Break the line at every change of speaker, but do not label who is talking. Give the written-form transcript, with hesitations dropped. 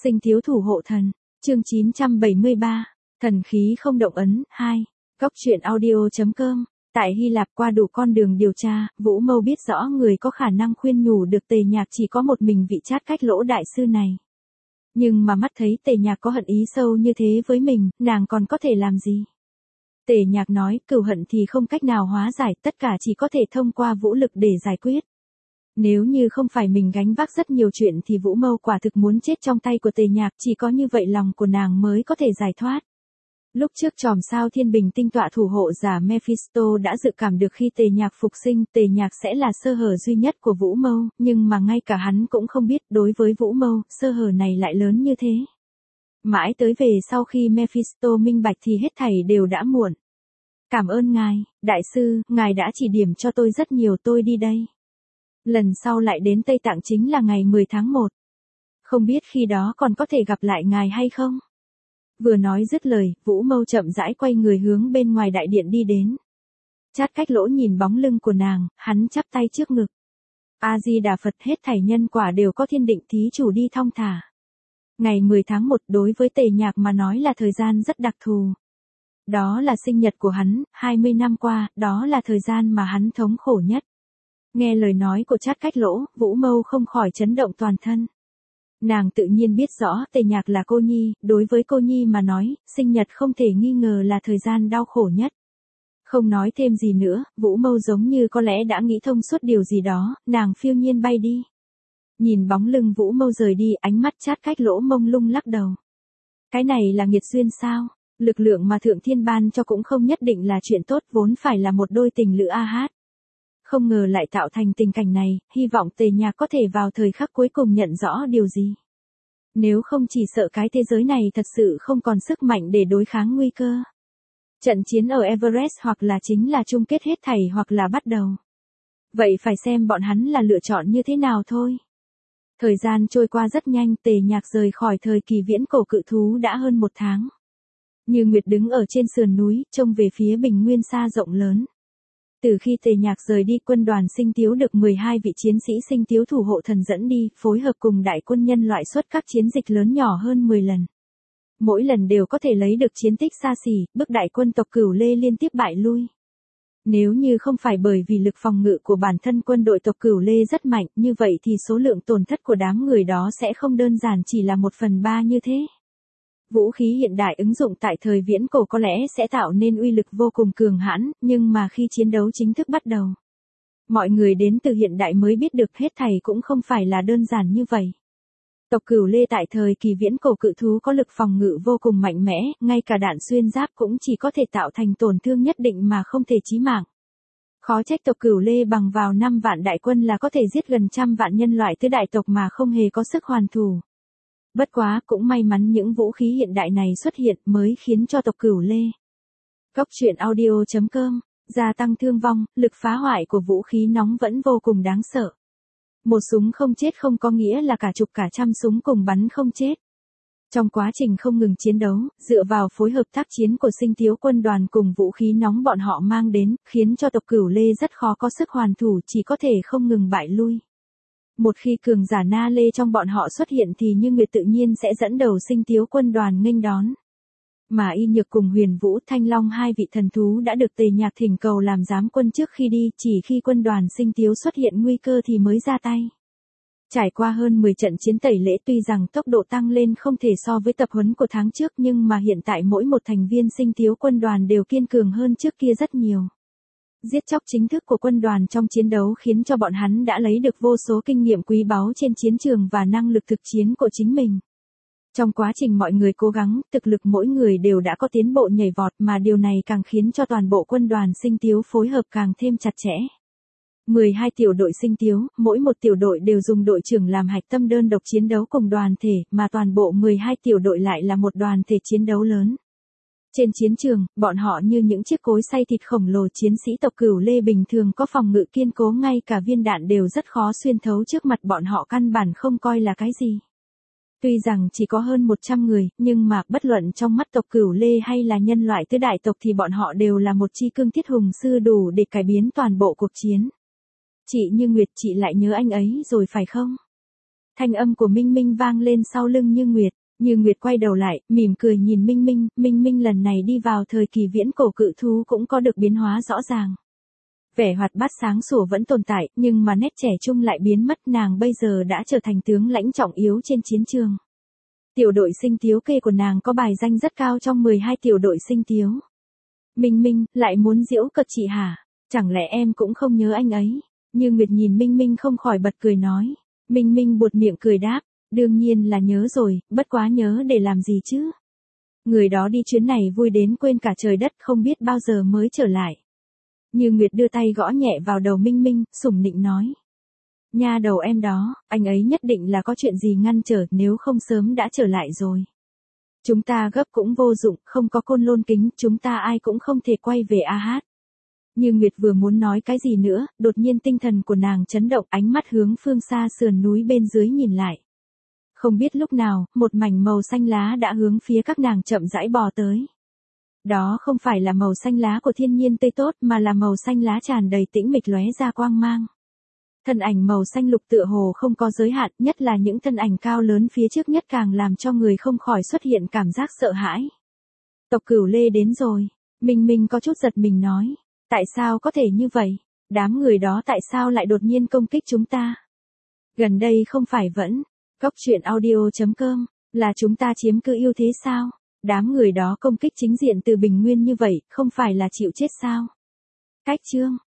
Sinh thiếu thủ hộ thần, chương 973, thần khí không động ấn, 2. Góc truyện audio.com. Tại Hy Lạp qua đủ con đường điều tra, Vũ Mâu biết rõ người có khả năng khuyên nhủ được Tề Nhạc chỉ có một mình vị Trát Cách Lỗ đại sư này. Nhưng mà mắt thấy Tề Nhạc có hận ý sâu như thế với mình, nàng còn có thể làm gì? Tề Nhạc nói, cừu hận thì không cách nào hóa giải, tất cả chỉ có thể thông qua vũ lực để giải quyết. Nếu như không phải mình gánh vác rất nhiều chuyện thì Vũ Mâu quả thực muốn chết trong tay của Tề Nhạc, chỉ có như vậy lòng của nàng mới có thể giải thoát. Lúc trước chòm sao Thiên Bình tinh tọa thủ hộ giả Mephisto đã dự cảm được khi Tề Nhạc phục sinh, Tề Nhạc sẽ là sơ hở duy nhất của Vũ Mâu, nhưng mà ngay cả hắn cũng không biết đối với Vũ Mâu, sơ hở này lại lớn như thế. Mãi tới về sau khi Mephisto minh bạch thì hết thảy đều đã muộn. Cảm ơn ngài, đại sư, ngài đã chỉ điểm cho tôi rất nhiều, tôi đi đây. Lần sau lại đến Tây Tạng chính là ngày 10 tháng 1. Không biết khi đó còn có thể gặp lại ngài hay không? Vừa nói dứt lời, Vũ Mâu chậm rãi quay người hướng bên ngoài đại điện đi đến. Trát Cách Lỗ nhìn bóng lưng của nàng, hắn chắp tay trước ngực. A-di-đà Phật, hết thảy nhân quả đều có thiên định, thí chủ đi thong thả. Ngày 10 tháng 1 đối với Tề Nhạc mà nói là thời gian rất đặc thù. Đó là sinh nhật của hắn, 20 năm qua, đó là thời gian mà hắn thống khổ nhất. Nghe lời nói của Trát Cách Lỗ, Vũ Mâu không khỏi chấn động toàn thân. Nàng tự nhiên biết rõ Tề Nhạc là cô nhi, đối với cô nhi mà nói, sinh nhật không thể nghi ngờ là thời gian đau khổ nhất. Không nói thêm gì nữa, Vũ Mâu giống như có lẽ đã nghĩ thông suốt điều gì đó, nàng phiêu nhiên bay đi. Nhìn bóng lưng Vũ Mâu rời đi, ánh mắt Trát Cách Lỗ mông lung lắc đầu. Cái này là nghiệt duyên sao? Lực lượng mà Thượng Thiên ban cho cũng không nhất định là chuyện tốt, vốn phải là một đôi tình lữ a hát. Không ngờ lại tạo thành tình cảnh này, hy vọng Tề Nhạc có thể vào thời khắc cuối cùng nhận rõ điều gì. Nếu không chỉ sợ cái thế giới này thật sự không còn sức mạnh để đối kháng nguy cơ. Trận chiến ở Everest hoặc là chính là chung kết hết thảy hoặc là bắt đầu. Vậy phải xem bọn hắn là lựa chọn như thế nào thôi. Thời gian trôi qua rất nhanh, Tề Nhạc rời khỏi thời kỳ viễn cổ cự thú đã hơn 1 tháng. Như Nguyệt đứng ở trên sườn núi, trông về phía bình nguyên xa rộng lớn. Từ khi Tề Nhạc rời đi, quân đoàn Sinh Tiếu được 12 vị chiến sĩ Sinh Tiếu thủ hộ thần dẫn đi, phối hợp cùng đại quân nhân loại xuất các chiến dịch lớn nhỏ hơn 10 lần. Mỗi lần đều có thể lấy được chiến tích xa xỉ, bức đại quân tộc Cửu Lê liên tiếp bại lui. Nếu như không phải bởi vì lực phòng ngự của bản thân quân đội tộc Cửu Lê rất mạnh, như vậy thì số lượng tổn thất của đám người đó sẽ không đơn giản chỉ là 1/3 như thế. Vũ khí hiện đại ứng dụng tại thời viễn cổ có lẽ sẽ tạo nên uy lực vô cùng cường hãn, nhưng mà khi chiến đấu chính thức bắt đầu, mọi người đến từ hiện đại mới biết được hết thảy cũng không phải là đơn giản như vậy. Tộc Cửu Lê tại thời kỳ viễn cổ cự thú có lực phòng ngự vô cùng mạnh mẽ, ngay cả đạn xuyên giáp cũng chỉ có thể tạo thành tổn thương nhất định mà không thể chí mạng. Khó trách tộc Cửu Lê bằng vào 5 vạn đại quân là có thể giết gần 100 vạn nhân loại tứ đại tộc mà không hề có sức hoàn thủ. Bất quá, cũng may mắn những vũ khí hiện đại này xuất hiện mới khiến cho tộc Cửu Lê. Góc truyện audio.com, gia tăng thương vong, lực phá hoại của vũ khí nóng vẫn vô cùng đáng sợ. Một súng không chết không có nghĩa là cả chục cả trăm súng cùng bắn không chết. Trong quá trình không ngừng chiến đấu, dựa vào phối hợp tác chiến của Sinh Tiếu quân đoàn cùng vũ khí nóng bọn họ mang đến, khiến cho tộc Cửu Lê rất khó có sức hoàn thủ, chỉ có thể không ngừng bại lui. Một khi cường giả Na Lê trong bọn họ xuất hiện thì Như Nguyệt tự nhiên sẽ dẫn đầu Sinh Tiếu quân đoàn nghênh đón. Mà Y Nhược cùng Huyền Vũ Thanh Long hai vị thần thú đã được Tề Nhạc thỉnh cầu làm giám quân trước khi đi, chỉ khi quân đoàn Sinh Tiếu xuất hiện nguy cơ thì mới ra tay. Trải qua hơn 10 trận chiến tẩy lễ, tuy rằng tốc độ tăng lên không thể so với tập huấn của tháng trước, nhưng mà hiện tại mỗi một thành viên Sinh Tiếu quân đoàn đều kiên cường hơn trước kia rất nhiều. Giết chóc chính thức của quân đoàn trong chiến đấu khiến cho bọn hắn đã lấy được vô số kinh nghiệm quý báu trên chiến trường và năng lực thực chiến của chính mình. Trong quá trình mọi người cố gắng, thực lực mỗi người đều đã có tiến bộ nhảy vọt, mà điều này càng khiến cho toàn bộ quân đoàn Sinh Tiếu phối hợp càng thêm chặt chẽ. 12 tiểu đội Sinh Tiếu, mỗi một tiểu đội đều dùng đội trưởng làm hạch tâm đơn độc chiến đấu cùng đoàn thể, mà toàn bộ 12 tiểu đội lại là một đoàn thể chiến đấu lớn. Trên chiến trường, bọn họ như những chiếc cối xay thịt khổng lồ, chiến sĩ tộc Cửu Lê bình thường có phòng ngự kiên cố, ngay cả viên đạn đều rất khó xuyên thấu, trước mặt bọn họ căn bản không coi là cái gì. Tuy rằng chỉ có hơn 100 người, nhưng mà bất luận trong mắt tộc Cửu Lê hay là nhân loại tứ đại tộc thì bọn họ đều là một chi cương thiết hùng sư đủ để cải biến toàn bộ cuộc chiến. Chị Như Nguyệt, chị lại nhớ anh ấy rồi phải không? Thanh âm của Minh Minh vang lên sau lưng Như Nguyệt. Như Nguyệt quay đầu lại, mỉm cười nhìn Minh Minh. Minh Minh lần này đi vào thời kỳ viễn cổ cự thú cũng có được biến hóa rõ ràng. Vẻ hoạt bát sáng sủa vẫn tồn tại, nhưng mà nét trẻ trung lại biến mất. Nàng bây giờ đã trở thành tướng lãnh trọng yếu trên chiến trường. Tiểu đội sinh tiếu kê của nàng có bài danh rất cao trong 12 tiểu đội sinh tiếu. Minh Minh, lại muốn giễu cợt chị hả? Chẳng lẽ em cũng không nhớ anh ấy? Như Nguyệt nhìn Minh Minh không khỏi bật cười nói. Minh Minh buột miệng cười đáp. Đương nhiên là nhớ rồi, bất quá nhớ để làm gì chứ? Người đó đi chuyến này vui đến quên cả trời đất, không biết bao giờ mới trở lại. Như Nguyệt đưa tay gõ nhẹ vào đầu Minh Minh, sủng nịnh nói. Nha đầu em đó, anh ấy nhất định là có chuyện gì ngăn trở, nếu không sớm đã trở lại rồi. Chúng ta gấp cũng vô dụng, không có Côn Lôn kính, chúng ta ai cũng không thể quay về A Hát. Như Nguyệt vừa muốn nói cái gì nữa, đột nhiên tinh thần của nàng chấn động, ánh mắt hướng phương xa sườn núi bên dưới nhìn lại. Không biết lúc nào, một mảnh màu xanh lá đã hướng phía các nàng chậm rãi bò tới. Đó không phải là màu xanh lá của thiên nhiên tươi tốt mà là màu xanh lá tràn đầy tĩnh mịch lóe ra quang mang. Thân ảnh màu xanh lục tựa hồ không có giới hạn, nhất là những thân ảnh cao lớn phía trước nhất càng làm cho người không khỏi xuất hiện cảm giác sợ hãi. Tộc Cửu Lê đến rồi, Minh Minh có chút giật mình nói. Tại sao có thể như vậy? Đám người đó tại sao lại đột nhiên công kích chúng ta? Gần đây không phải vẫn, Cóc truyện audio.com, là chúng ta chiếm cứ ưu thế sao? Đám người đó công kích chính diện từ bình nguyên như vậy, không phải là chịu chết sao? Cách chương